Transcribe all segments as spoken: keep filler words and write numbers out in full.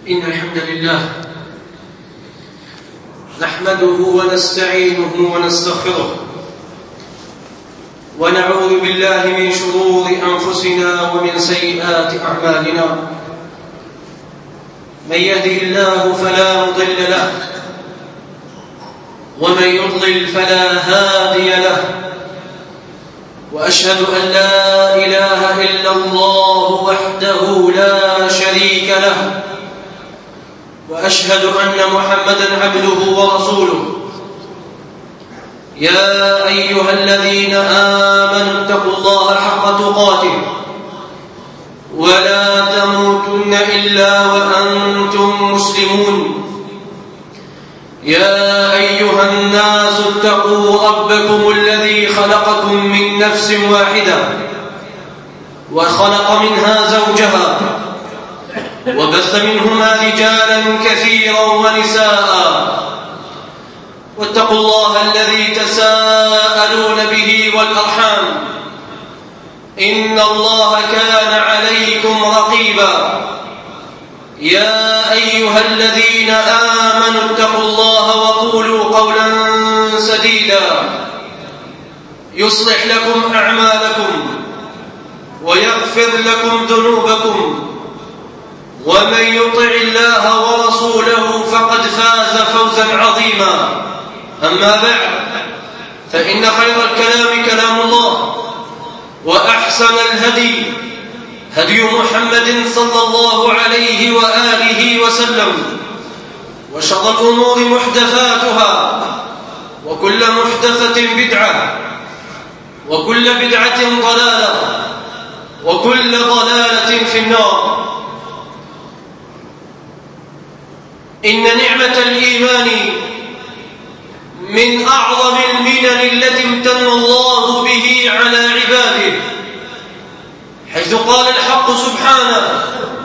إن الحمد لله نحمده ونستعينه ونستغفره ونعوذ بالله من شرور أنفسنا ومن سيئات أعمالنا. من يهده الله فلا مضل له ومن يضلل فلا هادي له، وأشهد أن لا إله إلا الله وحده لا شريك له، وأشهد أن محمدًا عبده ورسوله. يا أيها الذين آمنوا اتقوا الله حق تقاته ولا تموتن إلا وأنتم مسلمون. يا أيها الناس اتقوا ربكم الذي خلقكم من نفس واحدة وخلق منها زوجها وبث منهما رجالا كثيرا ونساء، واتقوا الله الذي تساءلون به والأرحام إن الله كان عليكم رقيبا. يا أيها الذين آمنوا اتقوا الله وقولوا قولا سديدا يصلح لكم أعمالكم ويغفر لكم ذنوبكم، ومن يطع الله ورسوله فقد فاز فوزا عظيما. أما بعد، فإن خير الكلام كلام الله، وأحسن الهدي هدي محمد صلى الله عليه وآله وسلم، وشر الأمور محدثاتها، وكل محدثة بدعة، وكل بدعة ضلالة، وكل ضلالة في النار. إن نعمة الإيمان من أعظم المنن التي امتن الله به على عباده، حيث قال الحق سبحانه: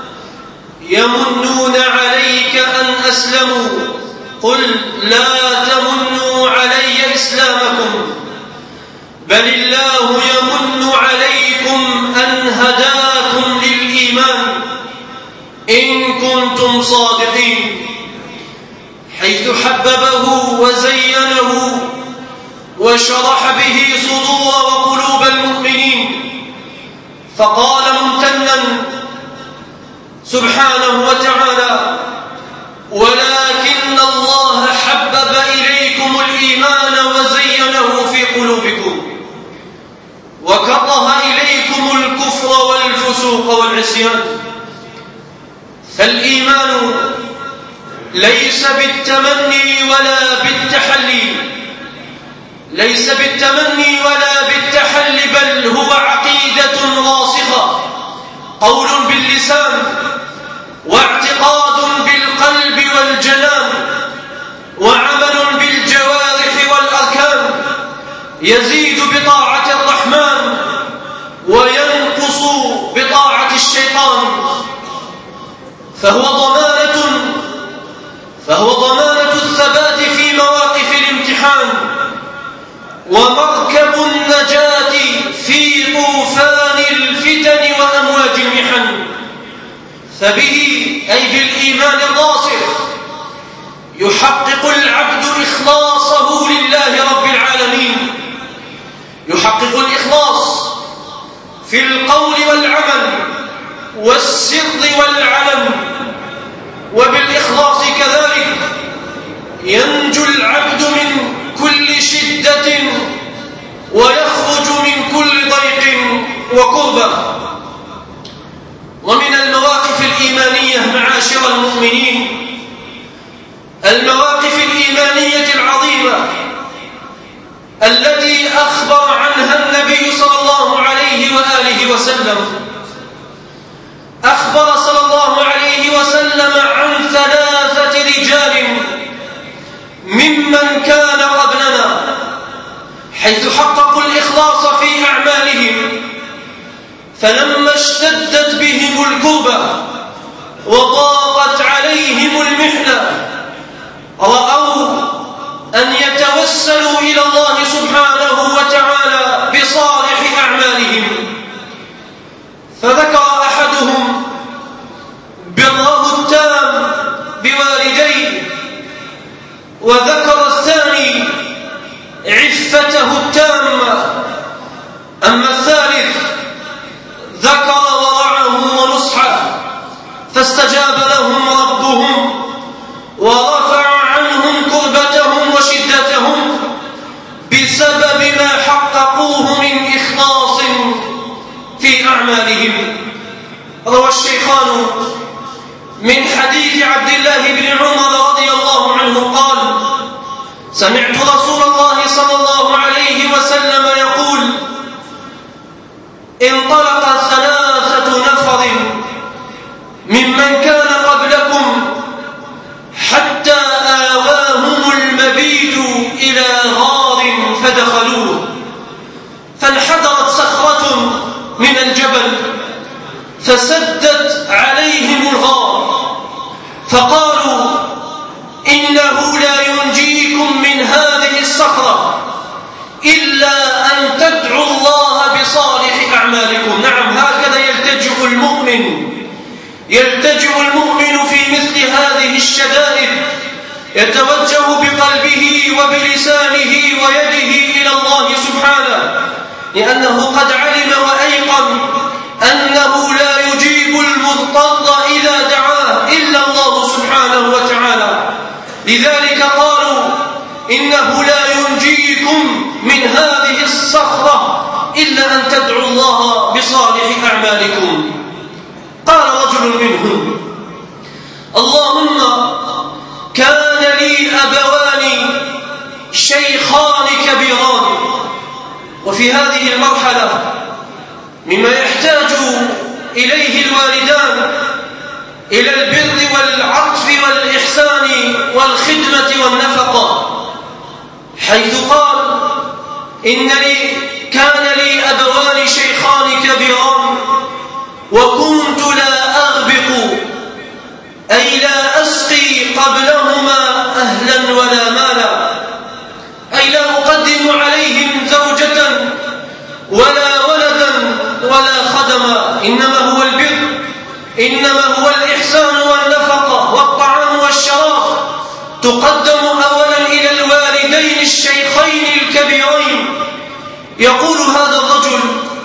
يمنون عليك أن أسلموا قل لا تمنوا علي إسلامكم بل الله يمن عليكم أن هداكم للإيمان إن كنتم صادقين، حيث حببه وزينه وشرح به صدور وقلوب المؤمنين، فقال ممتنا سبحانه وتعالى: ولكن الله حبب إليكم الإيمان وزينه في قلوبكم وكره إليكم الكفر والفسوق والعصيان. فالإيمان ليس بالتمني ولا بالتحلي ليس بالتمني ولا بالتحلي بل هو عقيدة راسخة، قول باللسان واعتقاد بالقلب والجنان وعمل بالجوارح والأركان، يزيد بطاعة الرحمن وينقص بطاعة الشيطان، فهو ضمانة فهو ضمانة الثبات في مواقف الامتحان، ومركب النجاة في طوفان الفتن وأمواج المحن. فبه أي بالإيمان الراسخ يحقق العبد إخلاصه لله رب العالمين، يحقق الإخلاص في القول والعمل والسر والعلن، وبالإخلاص كذلك ينجو العبد من كل شدة ويخرج من كل ضيق وكربة. ومن المواقف الإيمانية معاشر المؤمنين، المواقف الإيمانية العظيمة التي أخبر عنها النبي صلى الله عليه وآله وسلم. أخبر صلى الله عليه وسلم عن ثلاثة رجال ممن كان قبلنا، حيث حققوا الإخلاص في أعمالهم، فلما اشتدت بهم الكربة وضاقت عليهم المحنة رأوا أن يتوسلوا إلى الله سبحانه وتعالى بصالح أعمالهم، فذكر أحدهم بره التام وذكر الثاني عفته التامة. أما الثالث ذكر ورعه ونصحه فاستجاب لهم ربهم ورفع عنهم كربتهم وشدتهم بسبب ما حققوه من إخلاص في أعمالهم. روى الشيخان من حديث عبد الله بن عمر رضي الله عنه قال: سمعت رسول الله صلى الله عليه وسلم يقول: انطلق ثلاثة نفر ممن كان قبلكم حتى آواهم المبيت إلى غار فدخلوه، فانحدرت صخرة من الجبل فسدت عليهم الغار، فقالوا: إنه لا ينجيكم من هذه الصخرة إلا أن تدعوا الله بصالح أعمالكم. نعم، هكذا يلتجئ المؤمن يلتجئ المؤمن في مثل هذه الشدائد، يتوجه بقلبه وبلسانه ويده إلى الله سبحانه، لأنه قد علم وأيقن أنه لا يجيب المضطر إذا دعاه إلا الله سبحانه وتعالى. لذلك قالوا: إنه لا ينجيكم من هذه الصخرة إلا أن تدعوا الله بصالح أعمالكم. قال رجل منهم: اللهم كان لي أبوان شيخان كبيران. وفي هذه المرحلة مما يحتاج إليه الوالدان إلى البر والعطف والإحسان والخدمة والنفقة، حيث قال: إن لي كان لي أبوان شيخان كبيران وكنت لا أغبق، أي لا أسقي قبلهما أهلا ولا مالا، أي لا أقدم عليهم زوجة ولا ولدا ولا خدما، إنما هو البر، إنما هو الإحسان والنفقة والطعام والشراب تقدم أولا إلى الوالدين الشيخين الكبيرين. يقول هذا الرجل: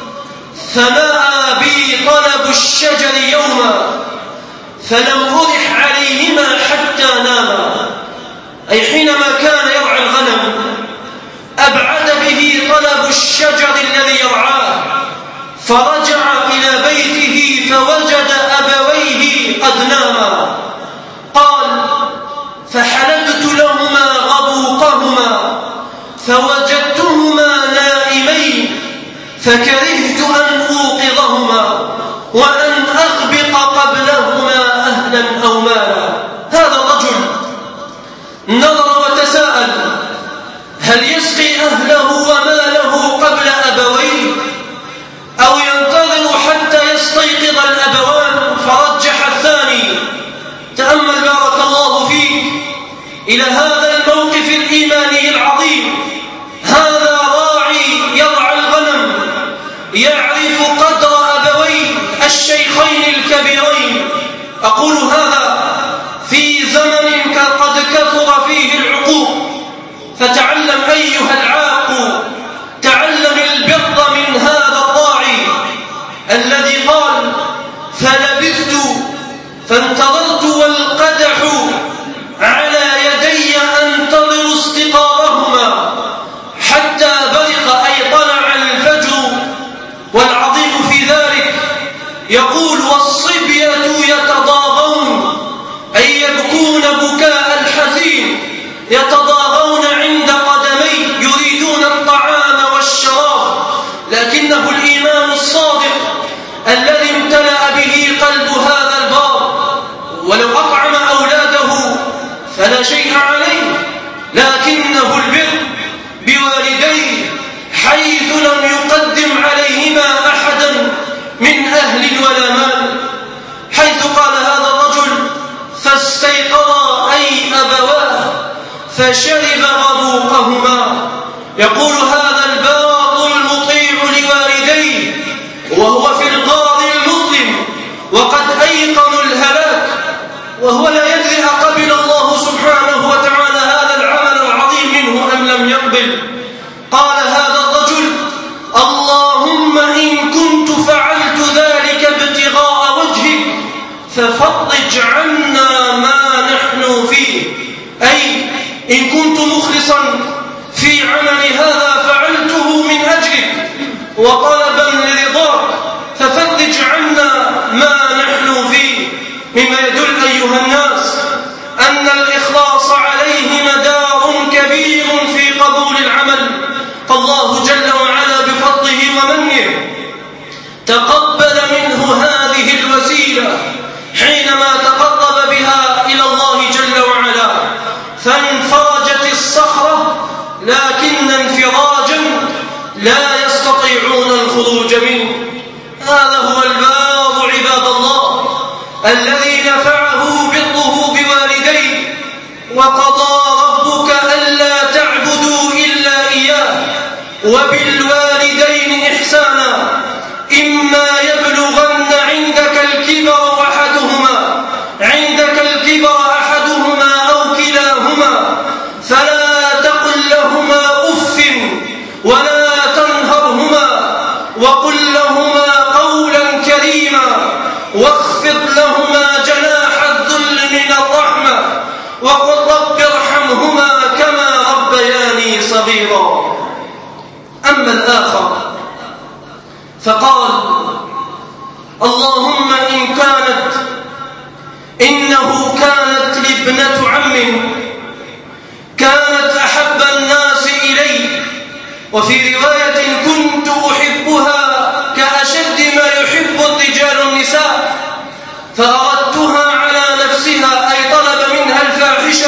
فنأى بي طلب الشجر يوما فلم أرح عليهما حتى ناما، أي حينما كان يرعى الغنم أبعد به طلب الشجر الذي يرعاه، فرجع إلى بيته فوجد أبويه قد ناما. قال: فحلبت لهما غبوقهما فوجدتهما نائمين، فكرهت أن أوقظهما وأن أغبق قبلهما أهلا أو مالا. هذا الرجل نظر وتساءل: هل يسقي أهله وماله قبل أبويه أو ينتظر حتى يستيقظ الأبوان؟ فرجح الثاني. تأمل بارك الله فيك إلى هذا الموقف الإيماني العظيم. هذا راعي يرعى الغنم يعرف قدر أبويه الشيخين الكبيرين. أقول هذا في زمن قد كثر فيه العقوق، فتعلم أيها العاق، تعلم البر من هذا الراعي الذي قال: فلبثت فانتظرت والقدح على يدي أنتظر استقارهما حتى برق، أي طلع الفجر. والعظيم في ذلك يقول: والصبية يتضاغون، أي يبكون بكاء الحزين، يتضاغون عند قدمي يريدون الطعام والشراب، لكنه الإيمان الصادق الذي امتلأ به قلب هذا البار ولو أطعم أولاده فلا شيء عليه، لكنه البر بوالديه حيث لم يقدم عليهما أحدا من أهل ولا مال، حيث قال هذا الرجل: فاستيقظا أي أبواه فشرب غبوقهما. يقول هذا الباط المطيع لوالديه وهو في الغار المظلم وقد أيقنوا الهلاك، وهو لا يدري أقبل الله سبحانه وتعالى هذا العمل ففرج عنا ما نحن فيه، أي إن كنت مخلصا في عمل هذا فعلته من أجلك وطلبا لرضاك، ففرج عنا ما نحن فيه. مما يدل أيها الناس أن الإخلاص عليه مدار كبير في قبول العمل، فالله جل وعلا بفضله ومنه تقبل منه هذه الوسيلة حينما تقرب بها إلى الله جل وعلا، فانفرجت الصخرة، لكن انفراجا لا يستطيعون الخروج منه. هذا هو الباب عباد الله الذي نفعه بره بوالديه، وقضى ربك ألا تعبدوا إلا إياه وبالوالدين إحسانا، إما يبلغن عندك الكبر أحدهما عندك الكبر أحدهما أو كلاهما فلا تقل لهما أف ولا تنهرهما وقل لهما قولا كريما واخفض لهما جناح الذل من الرحمة وقل رب ارحمهما كما ربياني صغيرا. أما الآخر فقال اللهم إن كانت إنه كانت لابنة عم كانت أحب الناس إلي، وفي رواية كنت أحبها كأشد ما يحب الرجال النساء، فأردتها على نفسها أي طلب منها الفاحشة،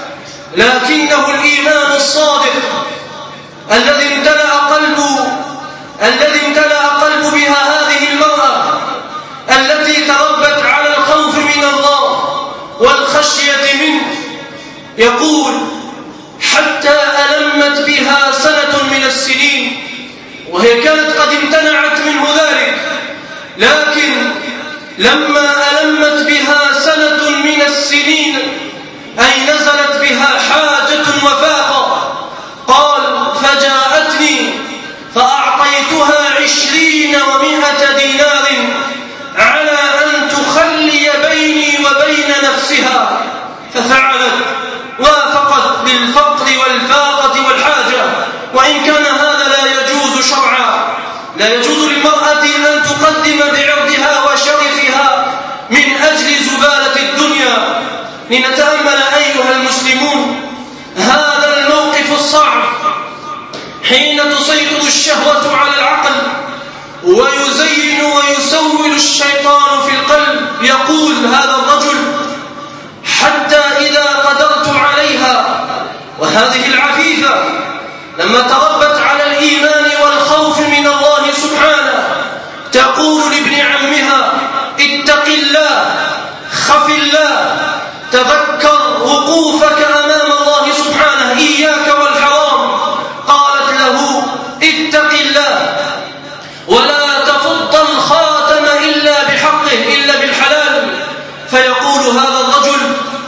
لكنه الإيمان الصادق الذي امتلأ قلبه الذي امتلأ قلب بها هذه المرأة التي تربت على الخوف من الله والخشية منه. يقول حتى ألمت بها سنة من السنين، وهي كانت قد امتنعت منه ذلك، لكن لما ألمت بها سنة من السنين أي نزلت بها حاجة وفاقة، قال فجاءتني فأعطيتها عشرين ومائة دينار على أن تخلي بيني وبين نفسها، ففعلت، وافقت للفقر والفاقة والحاجة، وإن كان هذا لا يجوز شرعا. لا يجوز للمرأة أن تقدم بعرضها وشرفها من أجل زبالة الدنيا. لنتأمل أيها المسلمون هذا الموقف الصعب حين تسيطر الشهوة على العقل ويزين ويسول الشيطان في القلب. يقول هذا الرجل حتى إذا قدرت عليها، وهذه العفيفة لما تربت على الإيمان والخوف من الله سبحانه تقول لابن عمها اتق الله، خف الله، تذكر وقوفك أمام الله سبحانه، إياك والحرام. قالت له اتق الله ولا تفض الخاتم إلا بحقه إلا بالحلال. فيقول هذا الرجل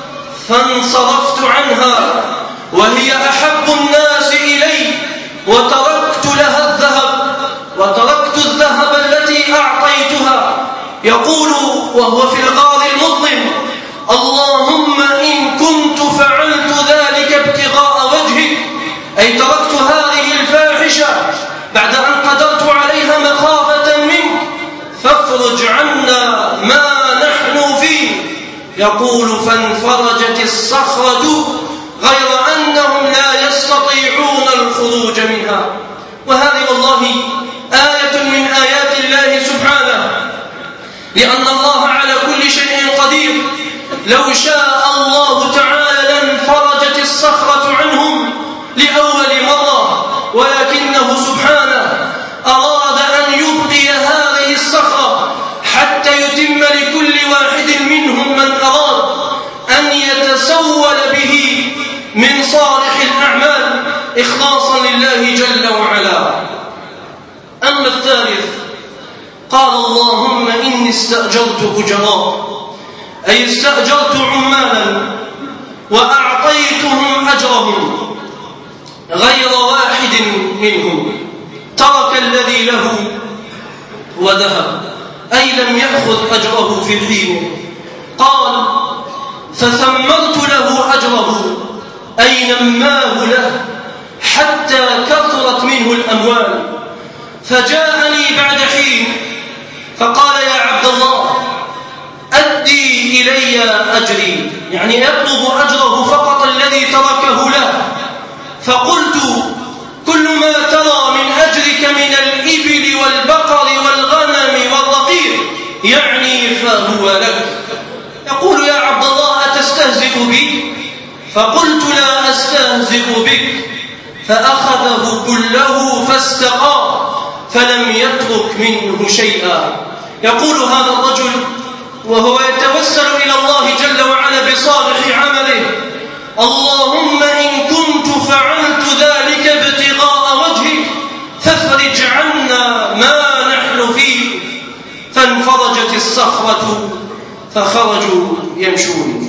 فانصرفت عنها وهي أحب الناس إلي وتركت لها الذهب وتركت الذهب التي أعطيتها. يقول وهو في الغار المظلم اللهم إن كنت فعلت ذلك ابتغاء وجهك، أي تركت هذه الفاحشة بعد أن قدرت عليها مخافة منك، فافرج عنا ما نحن فيه. يقول فانفرجت الصخرة غير أنهم لا يستطيعون الخروج منها. وهذه والله آية من آيات الله سبحانه، لأن الله على كل شيء قدير. لو شاء الله تعالى لانفرجت الصخرة عنهم لأول مرة، ولكنه سبحانه أراد أن يبقي هذه الصخرة حتى يتم لكل واحد منهم من أراد أن يتسول به من صالح الأعمال إخلاصا لله جل وعلا. أما الثالث قال اللهم إني استأجرت أجراء، أي استأجرت عمالا وأعطيتهم أجرهم غير واحد منهم ترك الذي له وذهب، أي لم يأخذ أجره في الحين. قال: فثمرت له أجره أي نماه له حتى كثرت منه الأموال، فجاءني بعد حين فقال: يا عبد الله أدي إلي أجري، يعني يطلب أجره فقط الذي تركه له. فقلت: كل ما ترى من أجرك من الإبل والبقر والغنم والرقيق يعني فهو لك. يقول: يا عبد الله أتستهزئ بي؟ فقلت: لا أستهزئ بك. فأخذه كله فاستقى فلم يترك منه شيئا. يقول هذا الرجل وهو يتوسل إلى الله جل وعلا بصالح عمله: اللهم إن كنت فعلت ذلك ابتغاء وجهك فافرج عنا ما نحن فيه. فانفرجت الصخرة فخرجوا يمشون.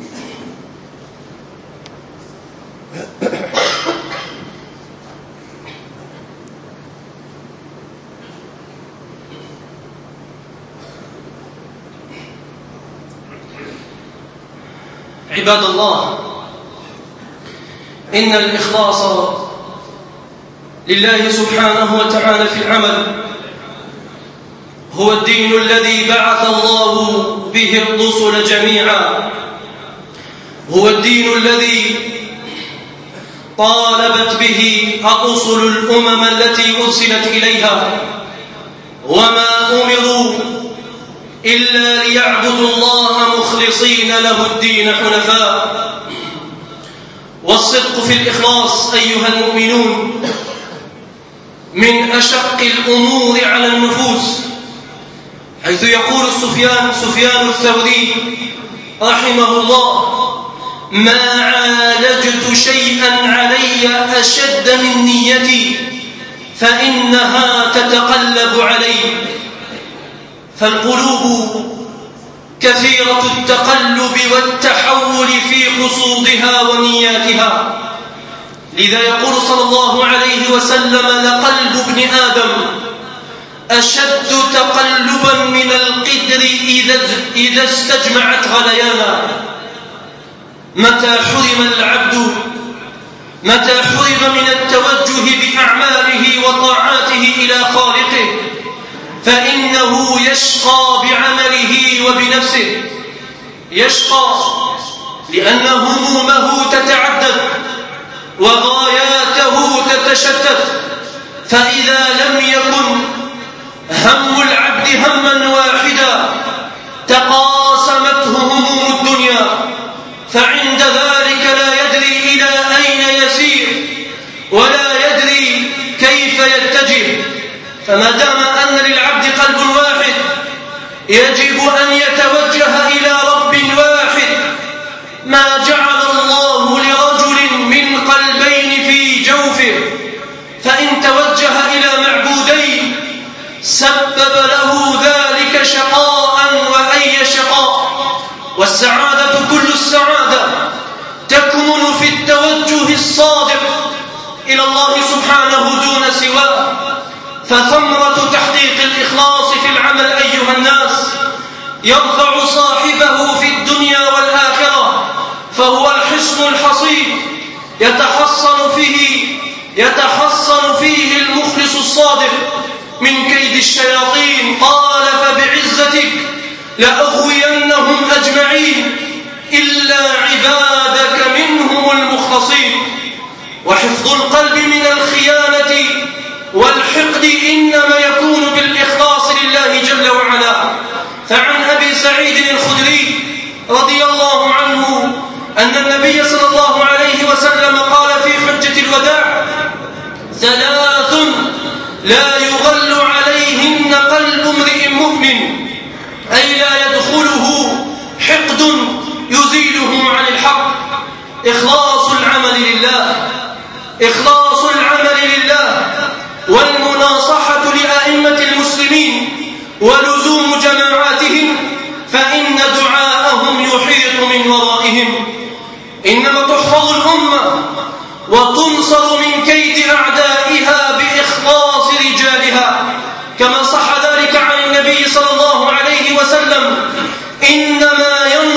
عباد الله، إن الإخلاص لله سبحانه وتعالى في العمل هو الدين الذي بعث الله به الرسل جميعا، هو الدين الذي طالبت به الرسل الأمم التي أرسلت إليها، وما أمروا إلا ليعبدوا الله مخلصين له الدين حنفاء. والصدق في الإخلاص أيها المؤمنون من أشق الأمور على النفوس، حيث يقول سفيان سفيان الثوري رحمه الله: ما عالجت شيئا علي أشد من نيتي فإنها تتقلب علي. فالقلوب كثيرة التقلب والتحول في خصوصها ونياتها، لذا يقول صلى الله عليه وسلم: لقلب ابن آدم أشد تقلبا من القدر إذا استجمعت غليانا. متى حرم العبد متى حرم من التوجه بأعماله وطاعاته إلى خالقه فإنه يشقى بعمله وبنفسه. يشقى لأن همومه تتعدد وغاياته تتشتت، فإذا لم يكن هم العبد هما واحدا تقاسمته هموم الدنيا، فعند ذلك لا يدري إلى أين يسير ولا يدري كيف يتجه. فما دام أن للعبد قلب واحد يجب أن يتوجه إلى رب واحد. ما جعل الله لرجل من قلبين في جوفه، فإن توجه إلى معبودين سبب له ذلك شقاء وأي شقاء. والسعادة كل السعادة تكمن في التوجه الصادق إلى الله سبحانه دون سواه. فثمرة تحقيق الإخلاص في العمل أيها الناس يرفع صاحبه في الدنيا والآخرة، فهو الحصن الحصين يتحصن فيه يتحصن فيه المخلص الصادق من كيد الشياطين. قال: فبعزتك لأغوينهم أجمعين إلا عبادك منهم المخلصين. وحفظ القلب من الخيانة والحقد إنما يكون بالإخلاص لله جل وعلا. فعن أبي سعيد الخدري رضي الله عنه أن النبي صلى الله عليه وسلم قال في حجة الوداع: ثلاث لا يغل عليهن قلب امرئ مؤمن، أي لا يدخله حقد يزيله عن الحق. إخلاص العمل لله إخلاص العمل لله والمناصحة لأئمة المسلمين ولزوم جماعاتهم، فإن دعاءهم يحيط من ورائهم. إنما تحفظ الأمة وتنصر من كيد أعدائها بإخلاص رجالها، كما صح ذلك عن النبي صلى الله عليه وسلم: إنما ينصر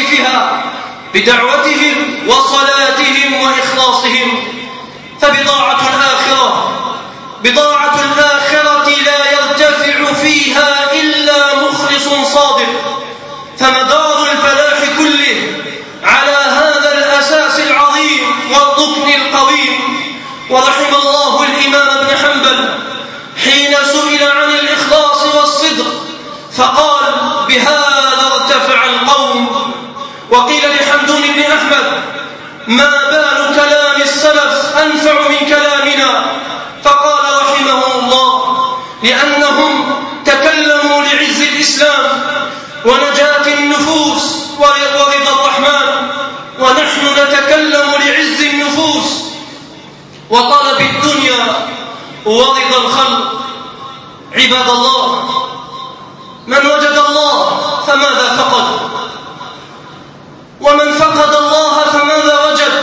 وظائفها بدعوتهم وصلاتهم وإخلاصهم. فبضاعة الآخرة بضاعة الآخرة لا يرتفع فيها إلا مخلص صادق. فمدار الفلاح كله على هذا الأساس العظيم والركن القويم. ورحم الله الإمام ابن حنبل حين سئل عن الإخلاص والصدق فقال: بهذا ارتفع القوم. وقيل لحمدون بن أحمد: ما بال كلام السلف أنفع من كلامنا؟ فقال رحمه الله: لأنهم تكلموا لعز الإسلام ونجاة النفوس ورضا الرحمن، ونحن نتكلم لعز النفوس وطلب الدنيا ورضا الخلق. عباد الله، من وجد الله فماذا فقد؟ ومن فقد الله فماذا وجد؟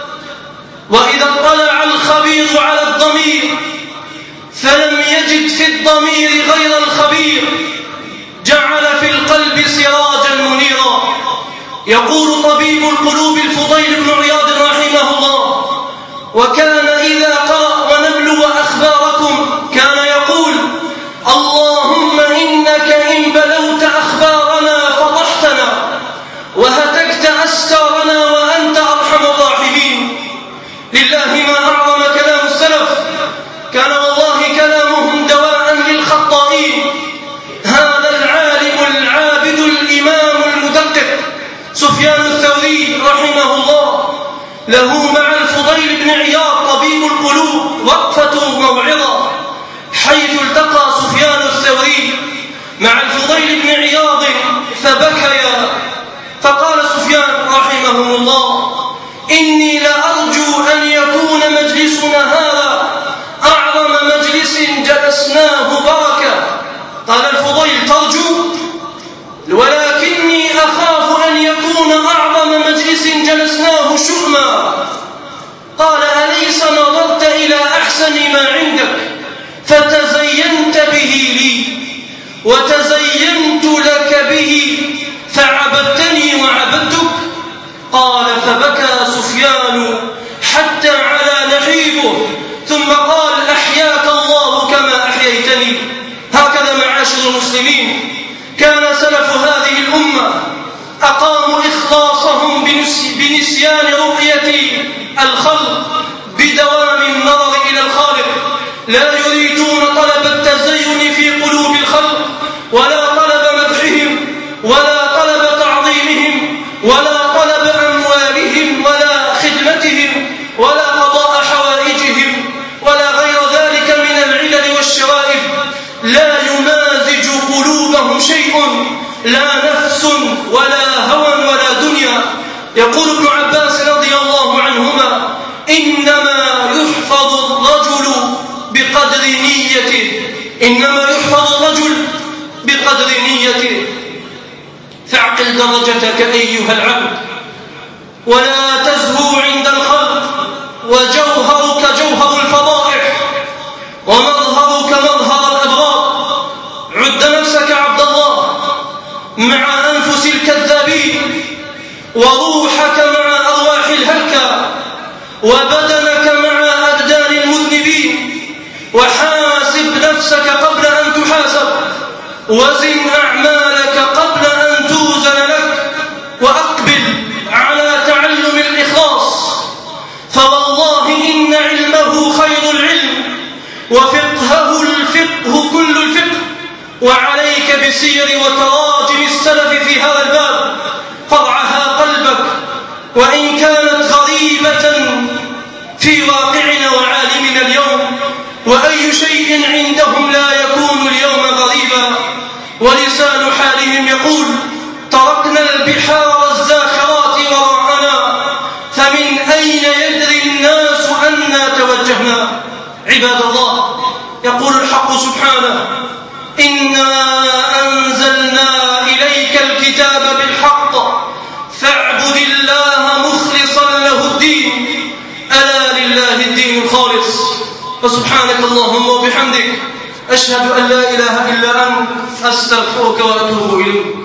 وإذا اطلع الخبير على الضمير فلم يجد في الضمير غير الخبير جعل في القلب سراجا منيرا. يقول طبيب القلوب الفضيل بن عياض رحمه الله: وكان إذا قرأ ونبلو أخباركم كان يقول: اللهم إنك إن بلوت أخبارنا فضحتنا وهتكت أستارنا وأنت أرحم الراحمين. لله ما أعظم كلام السلف، كان والله كلامهم دواء للخطائين. هذا العالم العابد الإمام المدقق سفيان الثوري رحمه الله له مع الفضيل بن عياض طبيب القلوب وقفة موعظة، حيث التقى سفيان الثوري مع الفضيل بن عياض فبكيا، فقال سفيان رحمه الله: إني لأرجو أن يكون مجلسنا هذا أعظم مجلس جلسناه بركة. قال الفضيل: ترجو؟ ولكني أخاف أن يكون أعظم مجلس جلسناه شؤما. قال: أليس نظرت إلى أحسن ما عندك فتزينت به لي وتزينت لك به فعبدتني وعبدتك؟ قال: فبكى سفيان حتى على نحيبه ثم قال: أحياك الله كما أحييتني. هكذا معاشر المسلمين كان سلف هذه الأمة أقاموا إخلاصهم بنسيان رؤية الخلق بدوام النظر إلى الخالق. لا يريدون طلب التزين في قلوب الخلق، ولا طلب مدحهم، ولا طلب تعظيمهم، ولا طلب أموالهم، ولا خدمتهم، ولا قضاء حوائجهم، ولا غير ذلك من العلل والشوائب. لا يمازج قلوبهم شيء، لا نفس ولا هوى ولا دنيا. يقول ابن عباس رضي الله عنهما: إنما يحفظ الرجل بقدر نيته، إنما يحفظ الرجل بقدر نيته. فاعقل درجتك أيها العبد، ولا تزهو عند الخلق، وجوهرك جوهر الفضائح ومظهرك مظهر الأبرار. عد نفسك عبد الله مع أنفس الكذابين، وروحك مع أرواح الهلكى، وبدنك مع أبدان المذنبين. وحاسب نفسك قبل أن تحاسب، وزن أعمالك قبل أن توزن لك، وأقبل على تعلم الإخلاص، فوالله إن علمه خير العلم، وفقهه الفقه كل الفقه. وعليك بسير وتراجم السلف في هذا الباب، فضعها قلبك وإن كانت غريبة في واقعنا وعالمنا اليوم. وأي شيء عندهم لا يكون اليوم غريبا، ولسان حالهم يقول: تركنا البحار الزاخرات وراءنا، فمن أين يدري الناس أنا توجهنا. عباد الله، يقول الحق سبحانه: إنا أنزلنا إليك الكتاب بالحق فاعبد الله مخلصا له الدين، ألا لله الدين الخالص. وسبحانك اللهم وبحمدك أشهد أن لا إله إلا أنت أستغفرك وأتوب إليك.